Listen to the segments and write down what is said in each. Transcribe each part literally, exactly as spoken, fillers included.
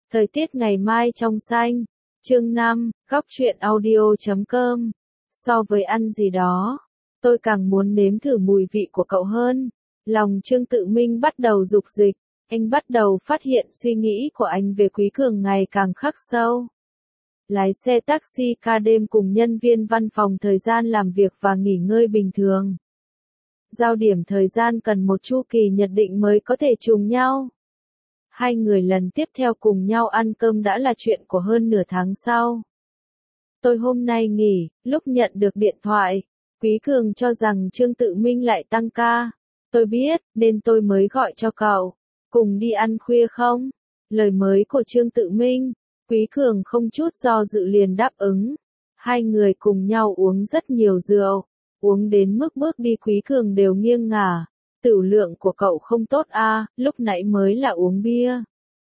Thời tiết ngày mai trong xanh. Chương năm, góc truyện audio chấm com. So với ăn gì đó, tôi càng muốn nếm thử mùi vị của cậu hơn. Lòng Trương Tự Minh bắt đầu dục dịch, anh bắt đầu phát hiện suy nghĩ của anh về Quý Cường ngày càng khắc sâu. Lái xe taxi ca đêm cùng nhân viên văn phòng thời gian làm việc và nghỉ ngơi bình thường. Giao điểm thời gian cần một chu kỳ nhất định mới có thể trùng nhau. Hai người lần tiếp theo cùng nhau ăn cơm đã là chuyện của hơn nửa tháng sau. Tôi hôm nay nghỉ, lúc nhận được điện thoại, Quý Cường cho rằng Trương Tự Minh lại tăng ca. Tôi biết, nên tôi mới gọi cho cậu. Cùng đi ăn khuya không? Lời mới của Trương Tự Minh, Quý Cường không chút do dự liền đáp ứng. Hai người cùng nhau uống rất nhiều rượu, uống đến mức bước đi Quý Cường đều nghiêng ngả. Tửu lượng của cậu không tốt a, à, lúc nãy mới là uống bia.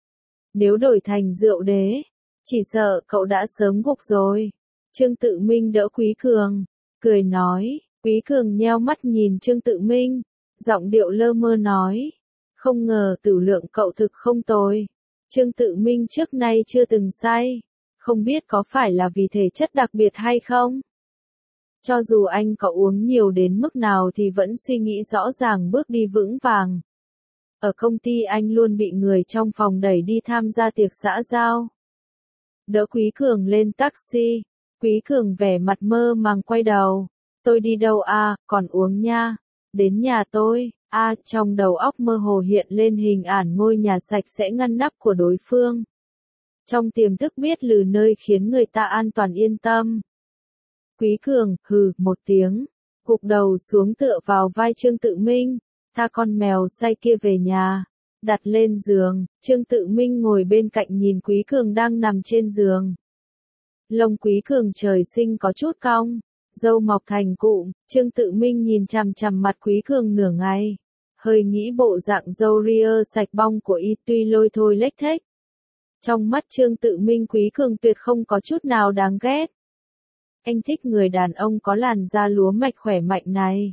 Nếu đổi thành rượu đế, chỉ sợ cậu đã sớm gục rồi. Trương Tự Minh đỡ Quý Cường, cười nói. Quý Cường nheo mắt nhìn Trương Tự Minh, giọng điệu lơ mơ nói. Không ngờ tửu lượng cậu thực không tồi. Trương Tự Minh trước nay chưa từng say, không biết có phải là vì thể chất đặc biệt hay không? Cho dù anh có uống nhiều đến mức nào thì vẫn suy nghĩ rõ ràng bước đi vững vàng. Ở công ty anh luôn bị người trong phòng đẩy đi tham gia tiệc xã giao. Đỡ Quý Cường lên taxi, Quý Cường vẻ mặt mơ màng quay đầu. Tôi đi đâu à, còn uống nha. Đến nhà tôi, à, trong đầu óc mơ hồ hiện lên hình ảnh ngôi nhà sạch sẽ ngăn nắp của đối phương. Trong tiềm thức biết lừ nơi khiến người ta an toàn yên tâm. Quý Cường, hừ, một tiếng, gục đầu xuống tựa vào vai Trương Tự Minh, tha con mèo say kia về nhà, đặt lên giường. Trương Tự Minh ngồi bên cạnh nhìn Quý Cường đang nằm trên giường. Lông Quý Cường trời sinh có chút cong, râu mọc thành cụm. Trương Tự Minh nhìn chằm chằm mặt Quý Cường nửa ngày, hơi nghĩ bộ dạng râu ria sạch bong của y tuy lôi thôi lếch thếch. Trong mắt Trương Tự Minh Quý Cường tuyệt không có chút nào đáng ghét. Anh thích người đàn ông có làn da lúa mạch khỏe mạnh này.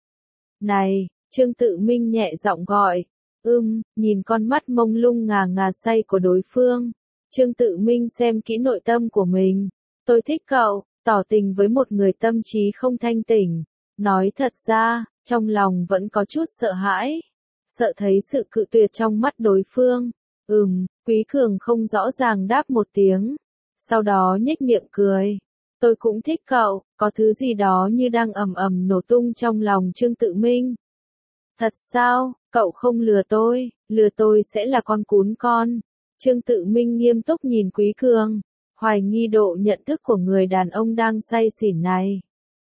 Này, Trương Tự Minh nhẹ giọng gọi. Ưm, nhìn con mắt mông lung ngà ngà say của đối phương. Trương Tự Minh xem kỹ nội tâm của mình. Tôi thích cậu, tỏ tình với một người tâm trí không thanh tỉnh. Nói thật ra, trong lòng vẫn có chút sợ hãi. Sợ thấy sự cự tuyệt trong mắt đối phương. Ừm, Quý Cường không rõ ràng đáp một tiếng. Sau đó nhếch miệng cười. Tôi cũng thích cậu, có thứ gì đó như đang ầm ầm nổ tung trong lòng Trương Tự Minh. Thật sao, cậu không lừa tôi, lừa tôi sẽ là con cún con. Trương Tự Minh nghiêm túc nhìn Quý Cường, hoài nghi độ nhận thức của người đàn ông đang say xỉn này.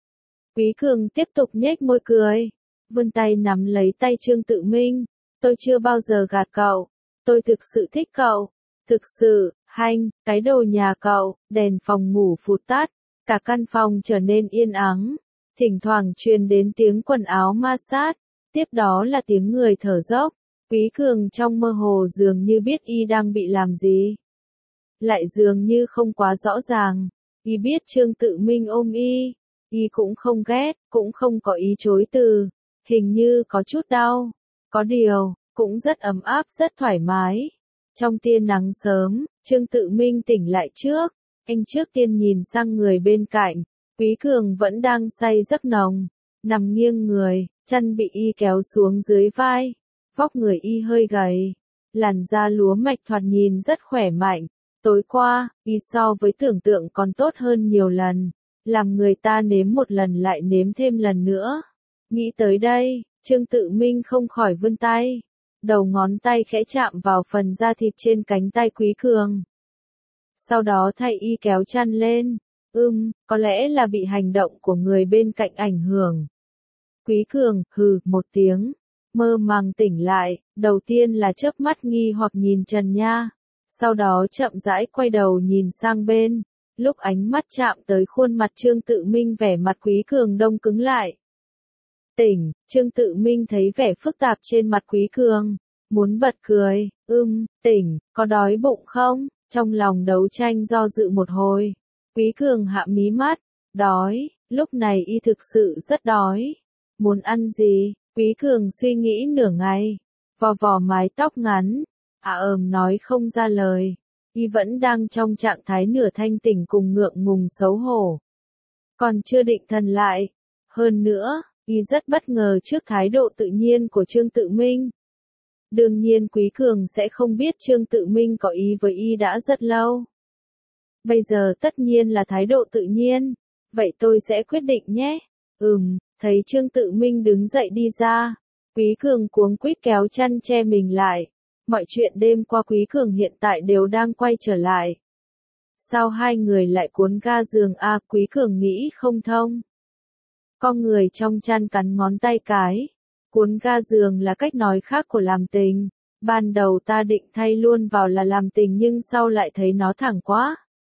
Quý Cường tiếp tục nhếch môi cười, vươn tay nắm lấy tay Trương Tự Minh. Tôi chưa bao giờ gạt cậu, tôi thực sự thích cậu, thực sự. Hanh, cái đồ nhà cậu, đèn phòng ngủ phụt tắt, cả căn phòng trở nên yên ắng, thỉnh thoảng truyền đến tiếng quần áo ma sát, tiếp đó là tiếng người thở dốc. Quý Cường trong mơ hồ dường như biết y đang bị làm gì, lại dường như không quá rõ ràng. Y biết Trương Tự Minh ôm y, y cũng không ghét, cũng không có ý chối từ, hình như có chút đau, có điều, cũng rất ấm áp rất thoải mái. Trong tia nắng sớm, Trương Tự Minh tỉnh lại trước, anh trước tiên nhìn sang người bên cạnh, Quý Cường vẫn đang say giấc nồng, nằm nghiêng người, chân bị y kéo xuống dưới vai, vóc người y hơi gầy, làn da lúa mạch thoạt nhìn rất khỏe mạnh. Tối qua, y so với tưởng tượng còn tốt hơn nhiều lần, làm người ta nếm một lần lại nếm thêm lần nữa. Nghĩ tới đây, Trương Tự Minh không khỏi vươn tay. Đầu ngón tay khẽ chạm vào phần da thịt trên cánh tay Quý Cường. Sau đó thay y kéo chăn lên. Ưm, có lẽ là bị hành động của người bên cạnh ảnh hưởng. Quý Cường, hừ, một tiếng. Mơ màng tỉnh lại, đầu tiên là chớp mắt nghi hoặc nhìn trần nha. Sau đó chậm rãi quay đầu nhìn sang bên. Lúc ánh mắt chạm tới khuôn mặt Trương Tự Minh vẻ mặt Quý Cường đông cứng lại. Tỉnh, Trương Tự Minh thấy vẻ phức tạp trên mặt Quý Cường, muốn bật cười. Ưm, tỉnh, có đói bụng không? Trong lòng đấu tranh do dự một hồi, Quý Cường hạ mí mắt. Đói, lúc này y thực sự rất đói. Muốn ăn gì? Quý Cường suy nghĩ nửa ngày, vò vò mái tóc ngắn, à ờm nói không ra lời. Y vẫn đang trong trạng thái nửa thanh tỉnh cùng ngượng ngùng xấu hổ. Còn chưa định thần lại. Hơn nữa, Y rất bất ngờ trước thái độ tự nhiên của Trương Tự Minh. Đương nhiên Quý Cường sẽ không biết Trương Tự Minh có ý với Y đã rất lâu. Bây giờ tất nhiên là thái độ tự nhiên. Vậy tôi sẽ quyết định nhé. Ừm, thấy Trương Tự Minh đứng dậy đi ra. Quý Cường cuống quýt kéo chăn che mình lại. Mọi chuyện đêm qua Quý Cường hiện tại đều đang quay trở lại. Sao hai người lại cuốn ga giường a à, Quý Cường nghĩ không thông. Con người trong chăn cắn ngón tay cái. Cuốn ga giường là cách nói khác của làm tình. Ban đầu ta định thay luôn vào là làm tình nhưng sau lại thấy nó thẳng quá.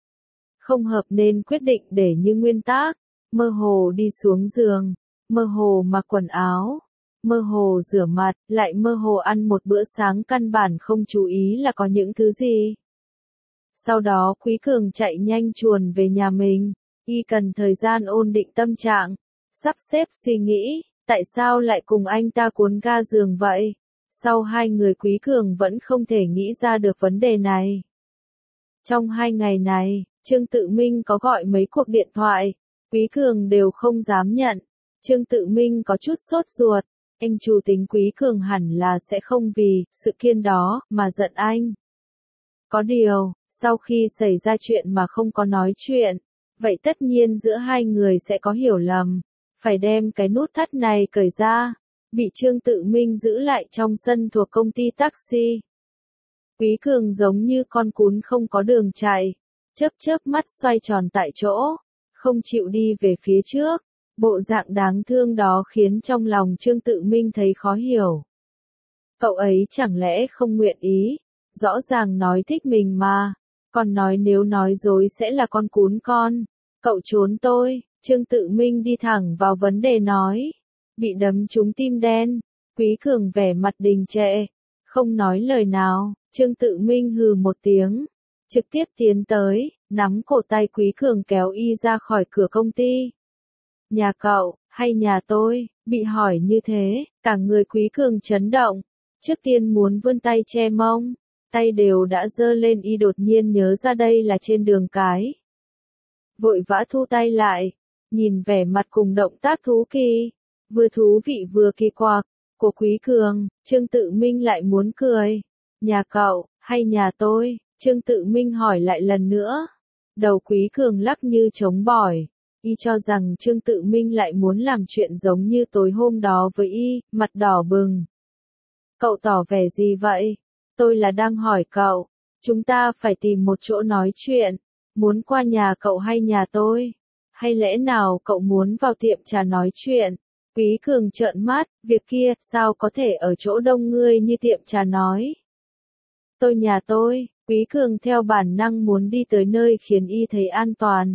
Không hợp nên quyết định để như nguyên tắc. Mơ hồ đi xuống giường. Mơ hồ mặc quần áo. Mơ hồ rửa mặt, lại mơ hồ ăn một bữa sáng căn bản không chú ý là có những thứ gì. Sau đó Quý Cường chạy nhanh chuồn về nhà mình. Y cần thời gian ổn định tâm trạng. Sắp xếp suy nghĩ, tại sao lại cùng anh ta cuốn ga giường vậy? Sau hai người Quý Cường vẫn không thể nghĩ ra được vấn đề này. Trong hai ngày này, Trương Tự Minh có gọi mấy cuộc điện thoại. Quý Cường đều không dám nhận. Trương Tự Minh có chút sốt ruột. Anh chủ tính Quý Cường hẳn là sẽ không vì sự kiện đó mà giận anh. Có điều, sau khi xảy ra chuyện mà không có nói chuyện, vậy tất nhiên giữa hai người sẽ có hiểu lầm. Phải đem cái nút thắt này cởi ra. Bị Trương Tự Minh giữ lại trong sân thuộc công ty taxi. Quý Cường giống như con cún không có đường chạy. Chớp chớp mắt xoay tròn tại chỗ. Không chịu đi về phía trước. Bộ dạng đáng thương đó khiến trong lòng Trương Tự Minh thấy khó hiểu. Cậu ấy chẳng lẽ không nguyện ý, rõ ràng nói thích mình mà, còn nói nếu nói dối sẽ là con cún con. Cậu trốn tôi, Trương Tự Minh đi thẳng vào vấn đề nói. Bị đấm trúng tim đen, Quý Cường vẻ mặt đình trệ, không nói lời nào, Trương Tự Minh hừ một tiếng, trực tiếp tiến tới, nắm cổ tay Quý Cường kéo y ra khỏi cửa công ty. Nhà cậu, hay nhà tôi, bị hỏi như thế, cả người Quý Cường chấn động, trước tiên muốn vươn tay che mông, tay đều đã giơ lên y đột nhiên nhớ ra đây là trên đường cái. Vội vã thu tay lại, nhìn vẻ mặt cùng động tác thú kỳ, vừa thú vị vừa kỳ quặc, của Quý Cường, Trương Tự Minh lại muốn cười. Nhà cậu, hay nhà tôi, Trương Tự Minh hỏi lại lần nữa. Đầu Quý Cường lắc như trống bỏi. Y cho rằng Trương Tự Minh lại muốn làm chuyện giống như tối hôm đó với y, mặt đỏ bừng. Cậu tỏ vẻ gì vậy? Tôi là đang hỏi cậu. Chúng ta phải tìm một chỗ nói chuyện. Muốn qua nhà cậu hay nhà tôi? Hay lẽ nào cậu muốn vào tiệm trà nói chuyện? Quý Cường trợn mắt, việc kia sao có thể ở chỗ đông người như tiệm trà nói? Tôi nhà tôi, Quý Cường theo bản năng muốn đi tới nơi khiến y thấy an toàn.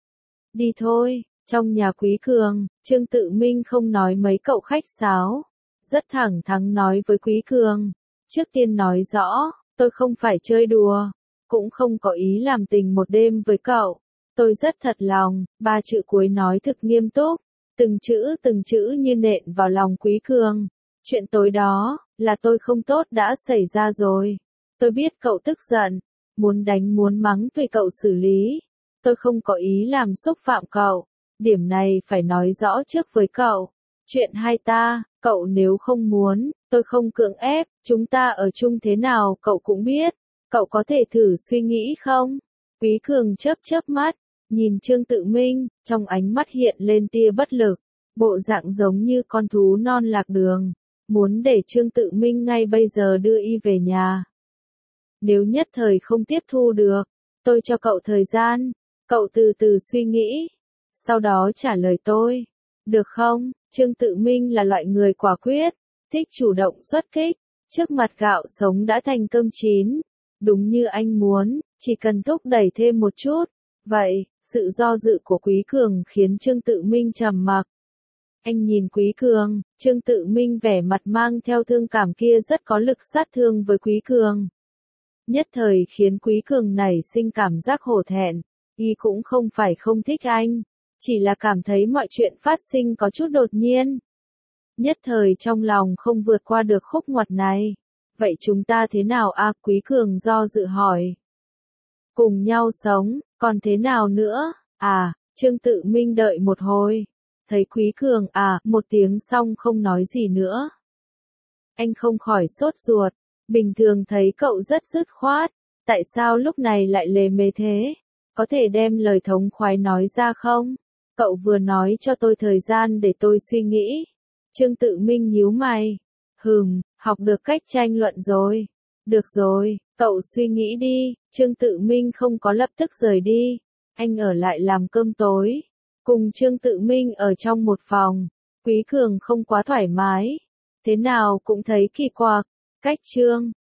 Đi thôi, trong nhà Quý Cường, Trương Tự Minh không nói mấy cậu khách sáo. Rất thẳng thắn nói với Quý Cường. Trước tiên nói rõ, tôi không phải chơi đùa, cũng không có ý làm tình một đêm với cậu. Tôi rất thật lòng, ba chữ cuối nói thực nghiêm túc. Từng chữ từng chữ như nện vào lòng Quý Cường. Chuyện tối đó, là tôi không tốt đã xảy ra rồi. Tôi biết cậu tức giận, muốn đánh muốn mắng tùy cậu xử lý. Tôi không có ý làm xúc phạm cậu. Điểm này phải nói rõ trước với cậu. Chuyện hai ta, cậu nếu không muốn, tôi không cưỡng ép, chúng ta ở chung thế nào cậu cũng biết. Cậu có thể thử suy nghĩ không? Quý Cường chớp chớp mắt, nhìn Trương Tự Minh, trong ánh mắt hiện lên tia bất lực. Bộ dạng giống như con thú non lạc đường. Muốn để Trương Tự Minh ngay bây giờ đưa y về nhà. Nếu nhất thời không tiếp thu được, tôi cho cậu thời gian. Cậu từ từ suy nghĩ. Sau đó trả lời tôi. Được không? Trương Tự Minh là loại người quả quyết. Thích chủ động xuất kích. Trước mặt gạo sống đã thành cơm chín. Đúng như anh muốn, chỉ cần thúc đẩy thêm một chút. Vậy, sự do dự của Quý Cường khiến Trương Tự Minh trầm mặc. Anh nhìn Quý Cường, Trương Tự Minh vẻ mặt mang theo thương cảm kia rất có lực sát thương với Quý Cường. Nhất thời khiến Quý Cường nảy sinh cảm giác hổ thẹn. Y cũng không phải không thích anh, chỉ là cảm thấy mọi chuyện phát sinh có chút đột nhiên. Nhất thời trong lòng không vượt qua được khúc ngoặt này. Vậy chúng ta thế nào a? Quý Cường do dự hỏi. cùng nhau sống, còn thế nào nữa? À, Trương Tự Minh đợi một hồi. Thấy Quý Cường à, một tiếng xong không nói gì nữa. Anh không khỏi sốt ruột, bình thường thấy cậu rất dứt khoát, tại sao lúc này lại lề mề thế? Có thể đem lời thống khoái nói ra không? Cậu vừa nói cho tôi thời gian để tôi suy nghĩ. Trương Tự Minh nhíu mày. Hừm, học được cách tranh luận rồi. Được rồi, cậu suy nghĩ đi. Trương Tự Minh không có lập tức rời đi. Anh ở lại làm cơm tối. Cùng Trương Tự Minh ở trong một phòng. Quý Cường không quá thoải mái. Thế nào cũng thấy kỳ quặc. Cách Trương